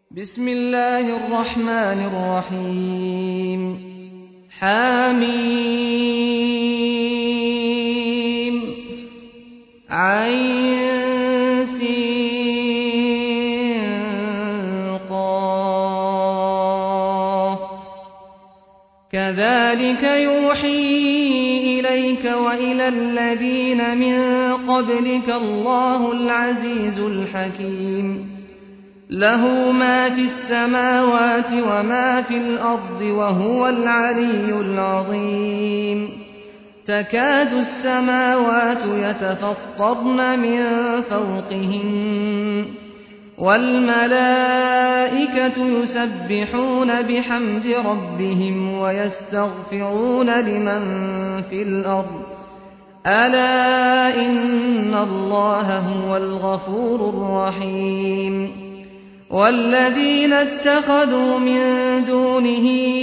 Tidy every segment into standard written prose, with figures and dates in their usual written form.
بسم الله الرحمن الرحيم حميم عين سين قاف كذلك يوحي إليك وإلى الذين من قبلك الله العزيز الحكيم له ما في السماوات وما في الأرض وهو العلي العظيم تكاد السماوات يتفطرن من فوقهن والملائكة يسبحون بحمد ربهم ويستغفرون لمن في الأرض ألا إن الله هو الغفور الرحيم والذين اتخذوا من دونه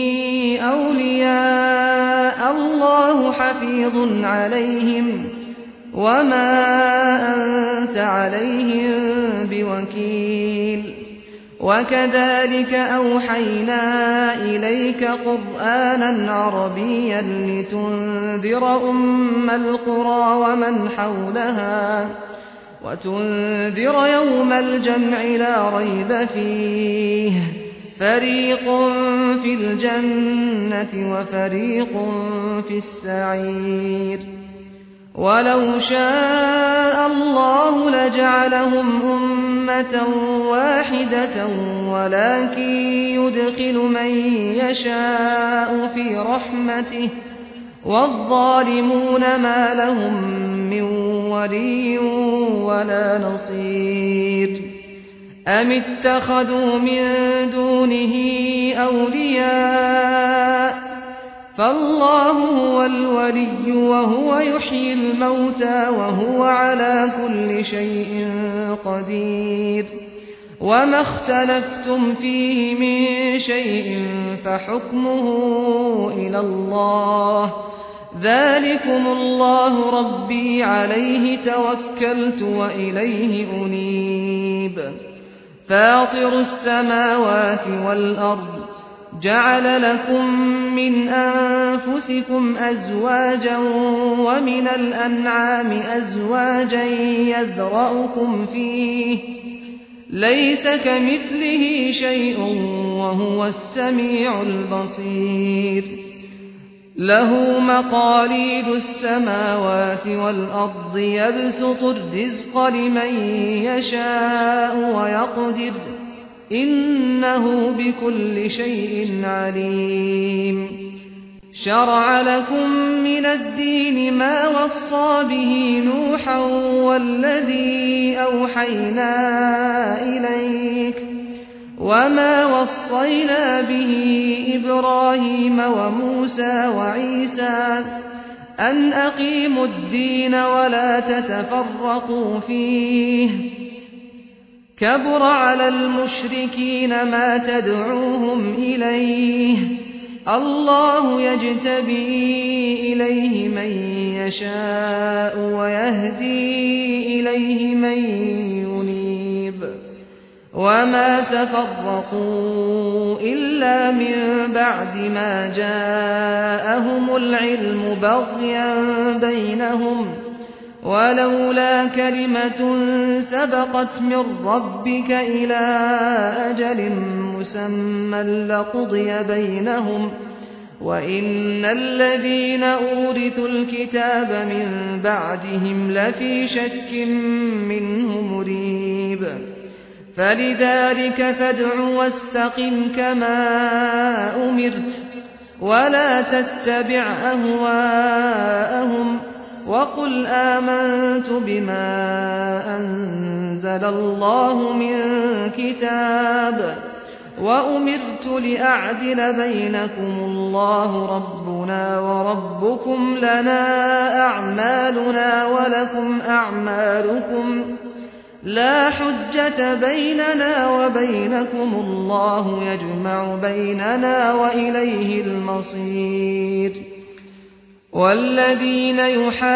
أولياء الله حفيظ عليهم وما أنت عليهم بوكيل وكذلك أوحينا إليك قرآنا عربيا لتنذر أم القرى ومن حولها وتنذر يوم الجمع لا ريب فيه فريق في الجنة وفريق في السعير ولو شاء الله لجعلهم أمة واحدة ولكن يدخل من يشاء في رحمته والظالمون ما لهم من ولي ولا نصير أم اتخذوا من دونه أولياء فالله هو الولي وهو يحيي الموتى وهو على كل شيء قدير وما اختلفتم فيه من شيء فحكمه إلى الله ذلكم الله ربي عليه توكلت وإليه أنيب فاطر السماوات والأرض جعل لكم من أنفسكم أزواجا ومن الأنعام أزواجا يذرأكم فيه ليس كمثله شيء وهو السميع البصير له مقاليد السماوات والأرض يبسط الرزق لمن يشاء ويقدر إنه بكل شيء عليم شرع لكم من الدين ما وصى به نوحا والذي أوحينا إليك وما وصينا به إبراهيم وموسى وعيسى أن أقيموا الدين ولا تتفرقوا فيه كبر على المشركين ما تدعوهم إليه الله يجتبي إليه من يشاء ويهدي إليه من ينيب وما تفرقوا إلا من بعد ما جاءهم العلم بغيا بينهم ولولا كلمة سبقت من ربك إلى أجل مسمى لقضي بينهم وإن الذين أورثوا الكتاب من بعدهم لفي شك منه مريب فلذلك فادع واستقم كما أمرت ولا تتبع أهواءهم وقل آمنت بما أنزل الله من كتاب وأمرت لأعدل بينكم الله ربنا وربكم لنا أعمالنا ولكم أعمالكم لا حجة بيننا وبينكم الله يجمع بيننا وإليه المصير والذين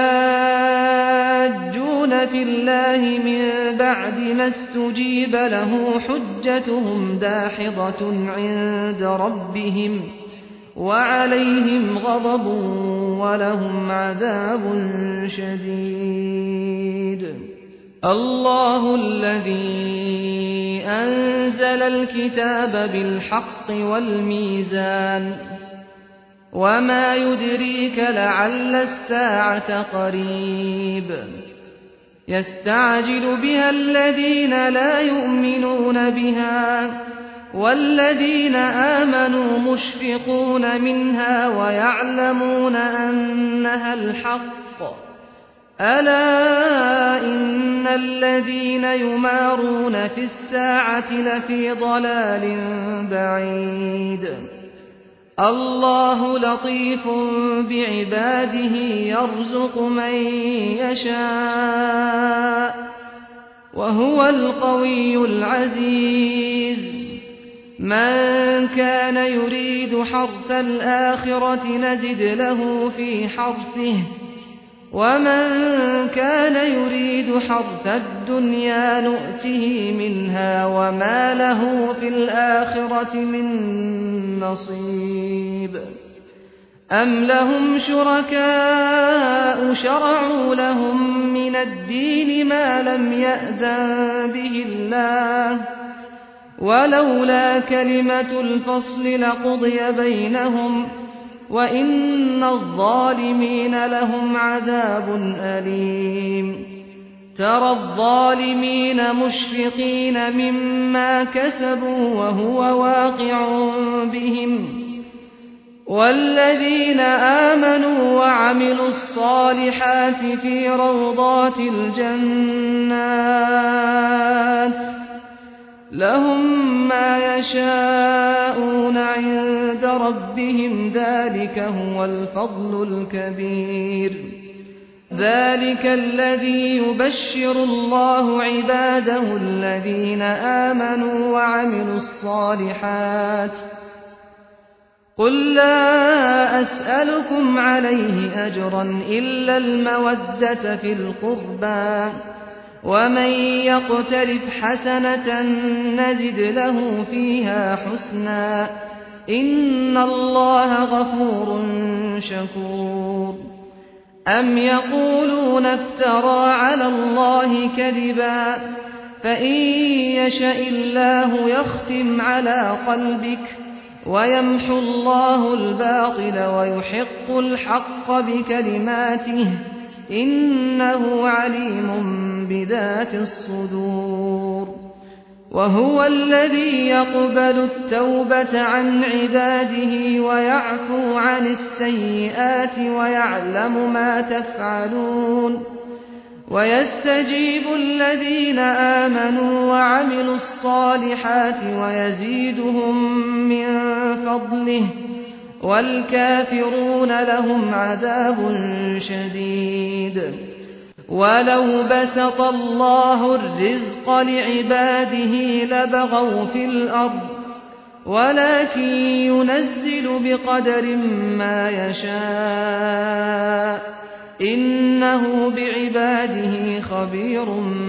يحاجون في الله من بعد ما استجيب له حجتهم داحضة عند ربهم وعليهم غضب ولهم عذاب شديد. الله الذي أنزل الكتاب بالحق والميزان وما يدريك لعل الساعة قريب يستعجل بها الذين لا يؤمنون بها والذين آمنوا مشفقون منها ويعلمون أنها الحق ألا إن الذين يمارون في الساعة لفي ضلال بعيد. الله لطيف بعباده يرزق من يشاء وهو القوي العزيز. من كان يريد حرث الآخرة نزد له في حرثه ومن كان يريد حرث الدنيا نؤته منها وما له في الآخرة من نصيب. أم لهم شركاء شرعوا لهم من الدين ما لم يأذن به الله ولولا كلمة الفصل لقضي بينهم وإن الظالمين لهم عذاب أليم. ترى الظالمين مشفقين مما كسبوا وهو واقع بهم والذين آمنوا وعملوا الصالحات في روضات الجنات لهم ما يشاءون عند ربهم ذلك هو الفضل الكبير. ذلك الذي يبشر الله عباده الذين آمنوا وعملوا الصالحات. قل لا أسألكم عليه أجرا إلا المودة في القربى ومن يقترف حسنة نزد له فيها حسنا إن الله غفور شكور. أم يقولون افترى على الله كذبا فإن يشأ الله يختم على قلبك ويمحو الله الباطل ويحق الحق بكلماته إنه عليم بذات الصدور. وهو الذي يقبل التوبة عن عباده ويعفو عن السيئات ويعلم ما تفعلون ويستجيب الذين آمنوا وعملوا الصالحات ويزيدهم من فضله والكافرون لهم عذاب شديد. ولو بسط الله الرزق لعباده لبغوا في الأرض ولكن ينزل بقدر ما يشاء إنه بعباده خبير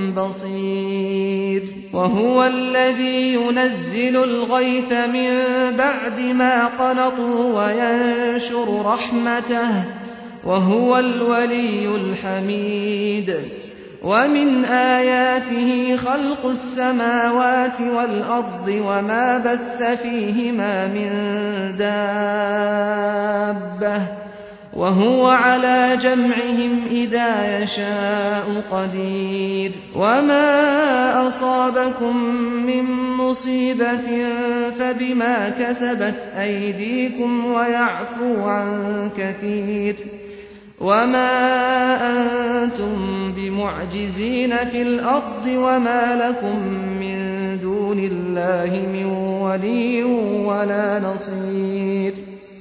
بصير. وهو الذي ينزل الغيث من بعد ما قنطوا وينشر رحمته وهو الولي الحميد. ومن آياته خلق السماوات والأرض وما بث فيهما من دابة وهو على جمعهم إذا يشاء قدير. وما أصابكم من مصيبة فبما كسبت أيديكم ويعفو عن كثير. وما أنتم بمعجزين في الأرض وما لكم من دون الله من ولي ولا نصير.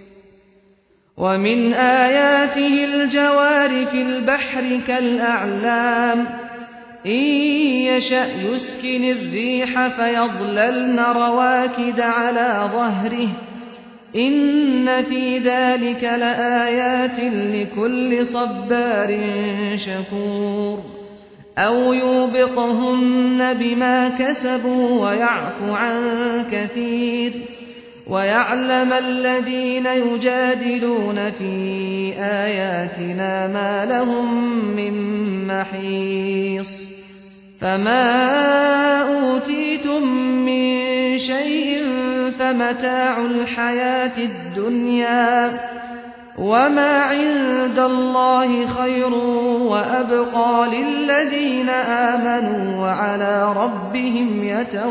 ومن آياته الجوار في البحر كالأعلام إن يشأ يسكن الريح فيظللن رواكد على ظهره إن في ذلك لآيات لكل صبار شكور أو يوبقهن بما كسبوا ويعفو عن كثير ويعلم الذين يجادلون في آياتنا ما لهم من محيص فما أوتيتم من شيء فمتاع الحياة الدنيا وما عند الله خير وأبقى للذين آمنوا وعلى ربهم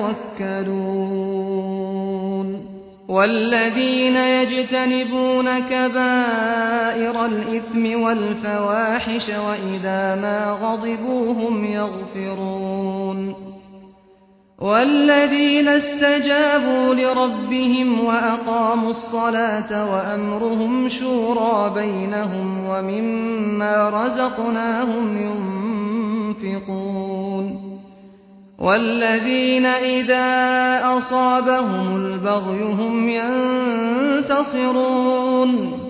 يتوكلون والذين يجتنبون كبائر الإثم والفواحش وإذا ما غضبوا هم يغفرون والذين استجابوا لربهم وأقاموا الصلاة وأمرهم شورى بينهم ومما رزقناهم ينفقون والذين إذا أصابهم البغي هم ينتصرون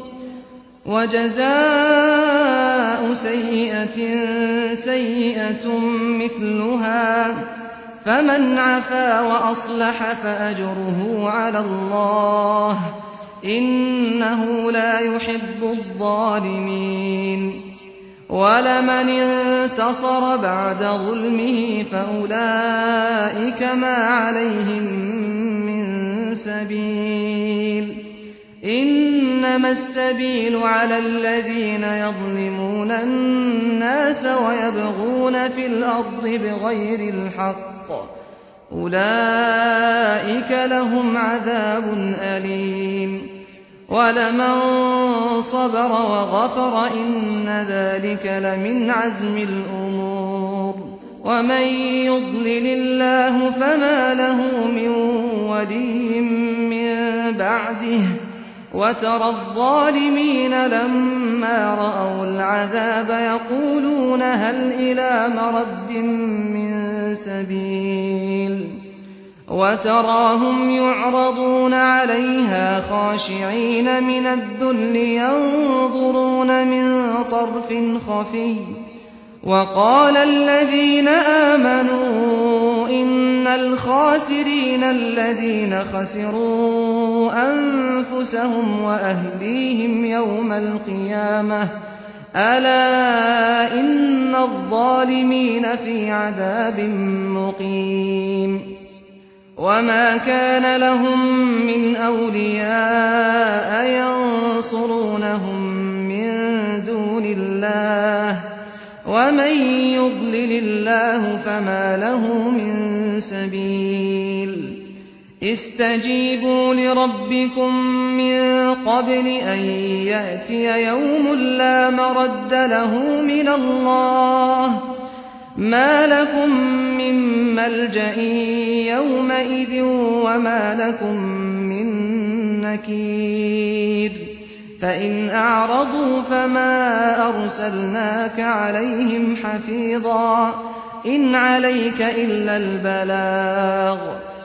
وجزاء سيئة سيئة مثلها فمن عفا وأصلح فأجره على الله إنه لا يحب الظالمين ولمن انتصر بعد ظلمه فأولئك ما عليهم من سبيل إنما السبيل على الذين يظلمون الناس ويبغون في الأرض بغير الحق أولئك لهم عذاب أليم ولمن صبر وغفر إن ذلك لمن عزم الأمور ومن يضلل الله فما له من ولي من بعده وترى الظالمين لما رأوا العذاب يقولون هل إلى مرد من سبيل وتراهم يعرضون عليها خاشعين من الذل ينظرون من طرف خفي وقال الذين آمنوا إن الخاسرين الذين خسروا أنفسهم وأهليهم يوم القيامة ألا إن الظالمين في عذاب مقيم وما كان لهم من أولياء ينصرونهم من دون الله ومن يضلل الله فما له من سبيل استجيبوا لربكم من قبل أن يأتي يوم لا مرد له من الله ما لكم من ملجأ يومئذ وما لكم من نكير فإن أعرضوا فما أرسلناك عليهم حفيظا إن عليك إلا البلاغ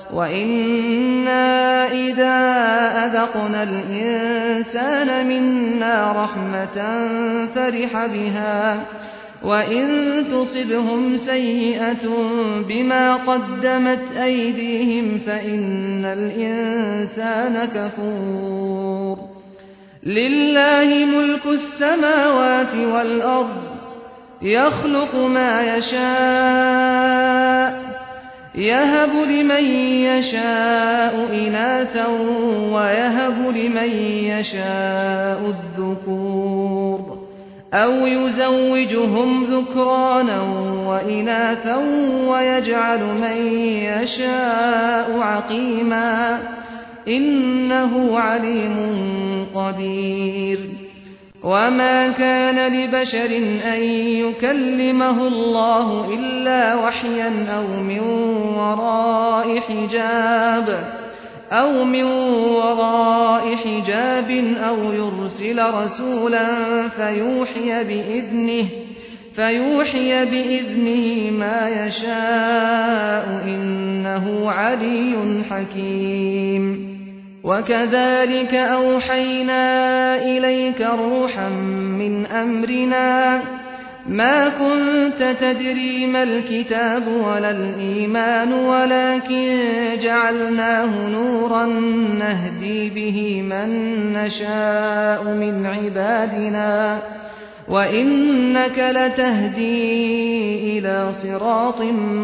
وإنا إذا أذقنا الإنسان منا رحمة فرح بها وإن تصبهم سيئة بما قدمت أيديهم فإن الإنسان كفور لله ملك السماوات والأرض يخلق ما يشاء يهب لمن يشاء إناثا ويهب لمن يشاء الذكور أو يزوجهم ذكرانا وإناثا ويجعل من يشاء عقيما إنه عليم قدير وما كان لبشر أن يكلمه الله إلا وحيا أو من وراء حجاب أو يرسل رسولا فيوحي بإذنه ما يشاء إنه علي حكيم وكذلك أوحينا إليك روحا من أمرنا ما كنت تدري ما الكتاب ولا الإيمان ولكن جعلناه نورا نهدي به من نشاء من عبادنا وإنك لتهدي إلى صراط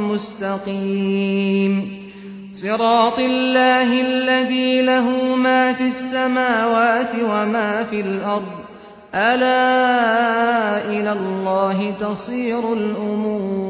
مستقيم صراط الله الذي له ما في السماوات وما في الأرض ألا إلى الله تصير الأمور